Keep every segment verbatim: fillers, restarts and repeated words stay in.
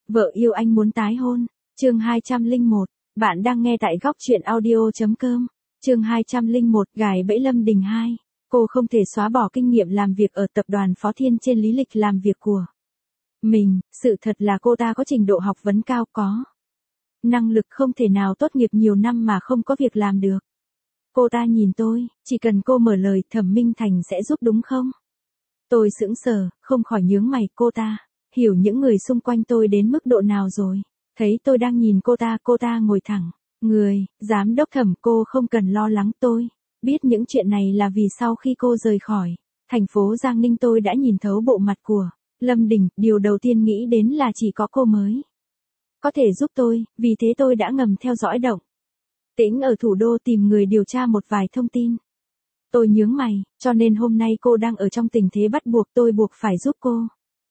Vợ yêu anh muốn tái hôn. Chương hai trăm lẻ một. Bạn đang nghe tại góc truyện audio chấm com. Chương hai trăm lẻ một. Gài bẫy Lâm Đình hai. Cô không thể xóa bỏ kinh nghiệm làm việc ở tập đoàn Phó Thiên trên lý lịch làm việc của mình. Sự thật là cô ta có trình độ học vấn cao, có năng lực, không thể nào tốt nghiệp nhiều năm mà không có việc làm được. Cô ta nhìn tôi, chỉ cần cô mở lời Thẩm Minh Thành sẽ giúp đúng không? Tôi sững sờ, không khỏi nhướng mày. Cô ta hiểu những người xung quanh tôi đến mức độ nào rồi. Thấy tôi đang nhìn cô ta, cô ta ngồi thẳng người. Giám đốc Thẩm, cô không cần lo lắng, tôi biết những chuyện này là vì sau khi cô rời khỏi thành phố Giang Ninh tôi đã nhìn thấu bộ mặt của Lâm Đình. Điều đầu tiên nghĩ đến là chỉ có cô mới có thể giúp tôi, vì thế tôi đã ngầm theo dõi động tĩnh ở thủ đô, tìm người điều tra một vài thông tin. Tôi nhướng mày, cho nên hôm nay cô đang ở trong tình thế bắt buộc, tôi buộc phải giúp cô.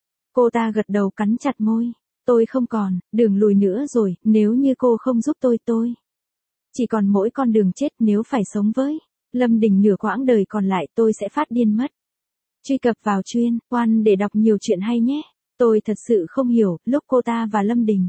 Cô ta gật đầu, cắn chặt môi. Tôi không còn đường lùi nữa rồi, nếu như cô không giúp tôi, tôi chỉ còn mỗi con đường chết. Nếu phải sống với Lâm Đình nửa quãng đời còn lại, tôi sẽ phát điên mất. Truy cập vào chuyên quan để đọc nhiều chuyện hay nhé. Tôi thật sự không hiểu, lúc cô ta và Lâm Đình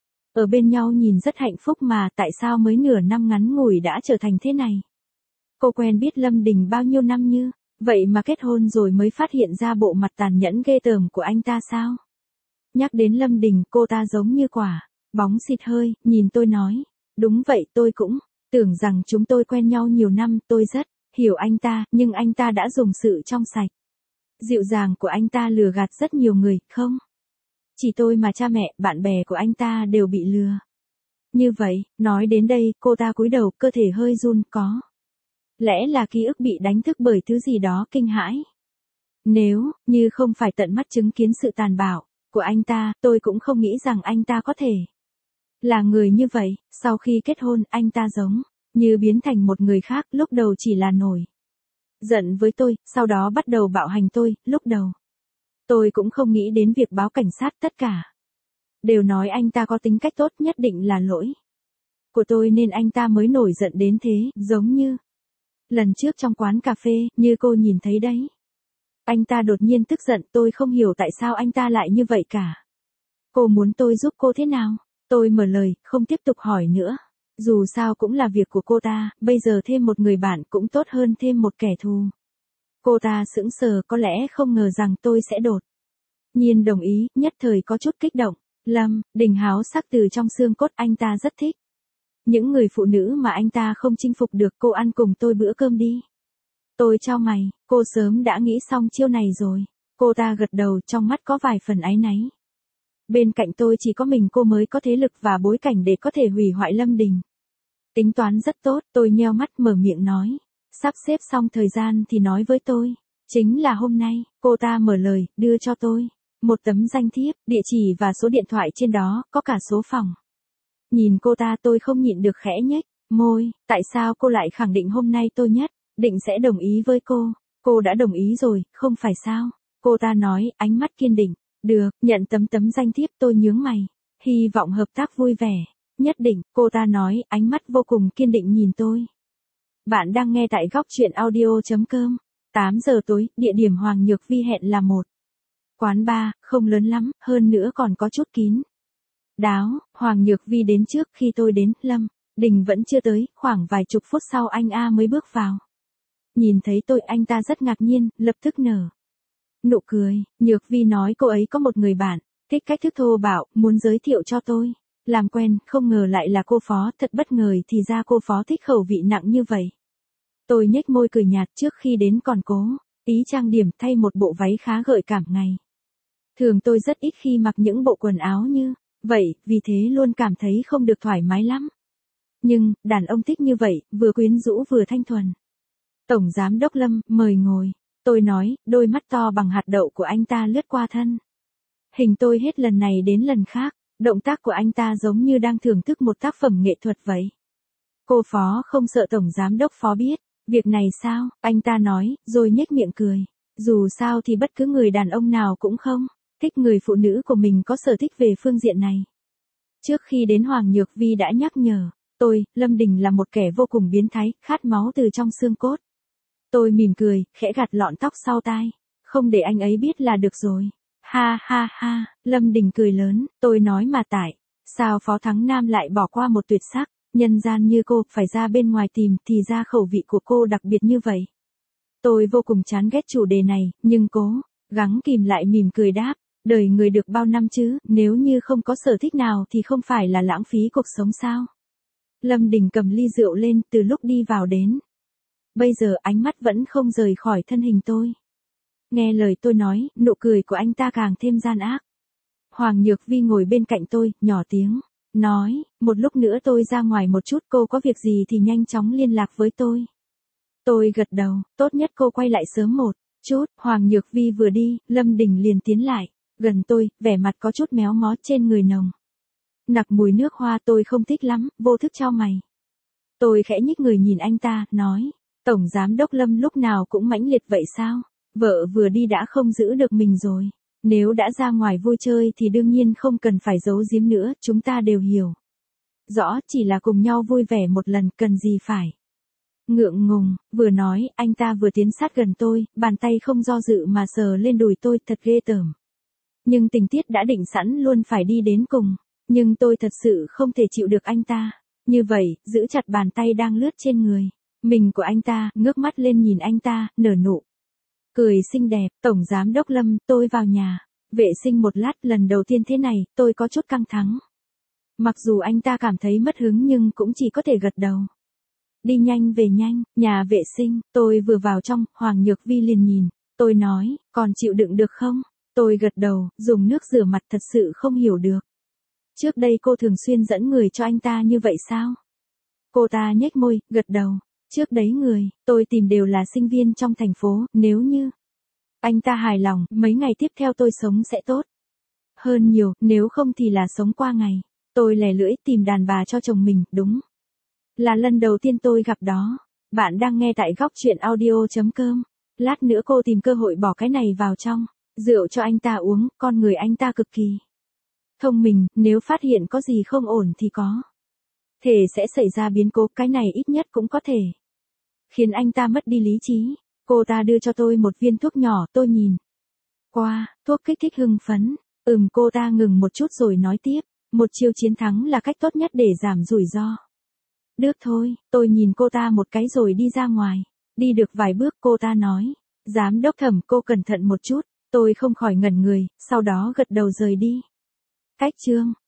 ở bên nhau nhìn rất hạnh phúc mà tại sao mới nửa năm ngắn ngủi đã trở thành thế này. Cô quen biết Lâm Đình bao nhiêu năm như vậy mà kết hôn rồi mới phát hiện ra bộ mặt tàn nhẫn ghê tởm của anh ta sao? Nhắc đến Lâm Đình, cô ta giống như quả bóng xịt hơi, nhìn tôi nói. Đúng vậy, tôi cũng tưởng rằng chúng tôi quen nhau nhiều năm, tôi rất hiểu anh ta, nhưng anh ta đã dùng sự trong sạch, dịu dàng của anh ta lừa gạt rất nhiều người, không chỉ tôi mà cha mẹ, bạn bè của anh ta đều bị lừa. Như vậy, nói đến đây, cô ta cúi đầu, cơ thể hơi run, có lẽ là ký ức bị đánh thức bởi thứ gì đó kinh hãi. Nếu như không phải tận mắt chứng kiến sự tàn bạo của anh ta, tôi cũng không nghĩ rằng anh ta có thể là người như vậy. Sau khi kết hôn, anh ta giống như biến thành một người khác, lúc đầu chỉ là nổi giận với tôi, sau đó bắt đầu bạo hành tôi. Lúc đầu tôi cũng không nghĩ đến việc báo cảnh sát, tất cả đều nói anh ta có tính cách tốt, nhất định là lỗi của tôi nên anh ta mới nổi giận đến thế. Giống như lần trước trong quán cà phê, như cô nhìn thấy đấy. Anh ta đột nhiên tức giận, tôi không hiểu tại sao anh ta lại như vậy cả. Cô muốn tôi giúp cô thế nào? Tôi mở lời, không tiếp tục hỏi nữa. Dù sao cũng là việc của cô ta, bây giờ thêm một người bạn cũng tốt hơn thêm một kẻ thù. Cô ta sững sờ, có lẽ không ngờ rằng tôi sẽ đột nhiên đồng ý, nhất thời có chút kích động. Lâm Đình háo sắc từ trong xương cốt, anh ta rất thích những người phụ nữ mà anh ta không chinh phục được. Cô ăn cùng tôi bữa cơm đi. Tôi chau mày, cô sớm đã nghĩ xong chiêu này rồi. Cô ta gật đầu, trong mắt có vài phần áy náy. Bên cạnh tôi chỉ có mình cô mới có thế lực và bối cảnh để có thể hủy hoại Lâm Đình. Tính toán rất tốt, tôi nheo mắt mở miệng nói. Sắp xếp xong thời gian thì nói với tôi. Chính là hôm nay. Cô ta mở lời, đưa cho tôi một tấm danh thiếp, địa chỉ và số điện thoại trên đó, có cả số phòng. Nhìn cô ta, tôi không nhịn được khẽ nhếch môi. Tại sao cô lại khẳng định hôm nay tôi nhất định sẽ đồng ý với cô? Cô đã đồng ý rồi, không phải sao? Cô ta nói, ánh mắt kiên định. Được, nhận tấm tấm danh thiếp. Tôi nhướng mày. Hy vọng hợp tác vui vẻ. Nhất định, cô ta nói, ánh mắt vô cùng kiên định nhìn tôi. Bạn đang nghe tại góc truyện audio chấm com. tám giờ tối, địa điểm Hoàng Nhược Vi hẹn là một quán bar, không lớn lắm, hơn nữa còn có chút kín đáo. Hoàng Nhược Vi đến trước khi tôi đến, Lâm Đình vẫn chưa tới, khoảng vài chục phút sau anh A mới bước vào. Nhìn thấy tôi, anh ta rất ngạc nhiên, lập tức nở nụ cười. Nhược Vi nói cô ấy có một người bạn thích cách thức thô bạo, muốn giới thiệu cho tôi làm quen, không ngờ lại là cô Phó. Thật bất ngờ, thì ra cô Phó thích khẩu vị nặng như vậy. Tôi nhếch môi cười nhạt, trước khi đến còn cố ý trang điểm, thay một bộ váy khá gợi cảm. Ngày thường tôi rất ít khi mặc những bộ quần áo như vậy, vì thế luôn cảm thấy không được thoải mái lắm. Nhưng, đàn ông thích như vậy, vừa quyến rũ vừa thanh thuần. Tổng giám đốc Lâm, mời ngồi. Tôi nói, đôi mắt to bằng hạt đậu của anh ta lướt qua thân hình tôi hết lần này đến lần khác. Động tác của anh ta giống như đang thưởng thức một tác phẩm nghệ thuật vậy. Cô Phó không sợ tổng giám đốc Phó biết việc này sao? Anh ta nói, rồi nhếch miệng cười. Dù sao thì bất cứ người đàn ông nào cũng không thích người phụ nữ của mình có sở thích về phương diện này. Trước khi đến, Hoàng Nhược Vi đã nhắc nhở tôi, Lâm Đình là một kẻ vô cùng biến thái, khát máu từ trong xương cốt. Tôi mỉm cười, khẽ gạt lọn tóc sau tai. Không để anh ấy biết là được rồi. Ha ha ha, Lâm Đình cười lớn, tôi nói mà tại, sao Phó Thắng Nam lại bỏ qua một tuyệt sắc, nhân gian như cô, phải ra bên ngoài tìm, thì ra khẩu vị của cô đặc biệt như vậy. Tôi vô cùng chán ghét chủ đề này, nhưng cố gắng kìm lại mỉm cười đáp, đời người được bao năm chứ, nếu như không có sở thích nào thì không phải là lãng phí cuộc sống sao. Lâm Đình cầm ly rượu lên từ lúc đi vào đến. Bây giờ ánh mắt vẫn không rời khỏi thân hình tôi. Nghe lời tôi nói, nụ cười của anh ta càng thêm gian ác. Hoàng Nhược Vi ngồi bên cạnh tôi, nhỏ tiếng, nói, một lúc nữa tôi ra ngoài một chút, cô có việc gì thì nhanh chóng liên lạc với tôi. Tôi gật đầu, tốt nhất cô quay lại sớm một chút. Hoàng Nhược Vi vừa đi, Lâm Đình liền tiến lại, gần tôi, vẻ mặt có chút méo mó, trên người nồng nặc mùi nước hoa, tôi không thích lắm, vô thức chau mày. Tôi khẽ nhích người nhìn anh ta, nói, Tổng Giám đốc Lâm lúc nào cũng mãnh liệt vậy sao? Vợ vừa đi đã không giữ được mình rồi. Nếu đã ra ngoài vui chơi thì đương nhiên không cần phải giấu giếm nữa, chúng ta đều hiểu rõ, chỉ là cùng nhau vui vẻ một lần, cần gì phải ngượng ngùng. Vừa nói, anh ta vừa tiến sát gần tôi, bàn tay không do dự mà sờ lên đùi tôi, thật ghê tởm. Nhưng tình tiết đã định sẵn luôn phải đi đến cùng. Nhưng tôi thật sự không thể chịu được anh ta như vậy, giữ chặt bàn tay đang lướt trên người mình của anh ta, ngước mắt lên nhìn anh ta, nở nụ cười xinh đẹp. Tổng Giám đốc Lâm, tôi vào nhà vệ sinh một lát, lần đầu tiên thế này, tôi có chút căng thẳng. Mặc dù anh ta cảm thấy mất hứng nhưng cũng chỉ có thể gật đầu. Đi nhanh về nhanh, nhà vệ sinh, tôi vừa vào trong, Hoàng Nhược Vi liền nhìn, tôi nói, còn chịu đựng được không? Tôi gật đầu, dùng nước rửa mặt, thật sự không hiểu được. Trước đây cô thường xuyên dẫn người cho anh ta như vậy sao? Cô ta nhếch môi, gật đầu. Trước đấy người tôi tìm đều là sinh viên trong thành phố, nếu như anh ta hài lòng, mấy ngày tiếp theo tôi sống sẽ tốt hơn nhiều, nếu không thì là sống qua ngày. Tôi lè lưỡi, tìm đàn bà cho chồng mình, đúng là lần đầu tiên tôi gặp đó. Bạn đang nghe tại góc truyện audio chấm com. Lát nữa cô tìm cơ hội bỏ cái này vào trong rượu cho anh ta uống, con người anh ta cực kỳ thông minh, nếu phát hiện có gì không ổn thì có thể sẽ xảy ra biến cố, cái này ít nhất cũng có thể khiến anh ta mất đi lý trí. Cô ta đưa cho tôi một viên thuốc nhỏ, tôi nhìn qua, thuốc kích thích hưng phấn. Ừm, cô ta ngừng một chút rồi nói tiếp, một chiêu chiến thắng là cách tốt nhất để giảm rủi ro. Được thôi, tôi nhìn cô ta một cái rồi đi ra ngoài. Đi được vài bước cô ta nói, Giám đốc Thẩm, cô cẩn thận một chút. Tôi không khỏi ngẩn người, sau đó gật đầu rời đi. Cách chương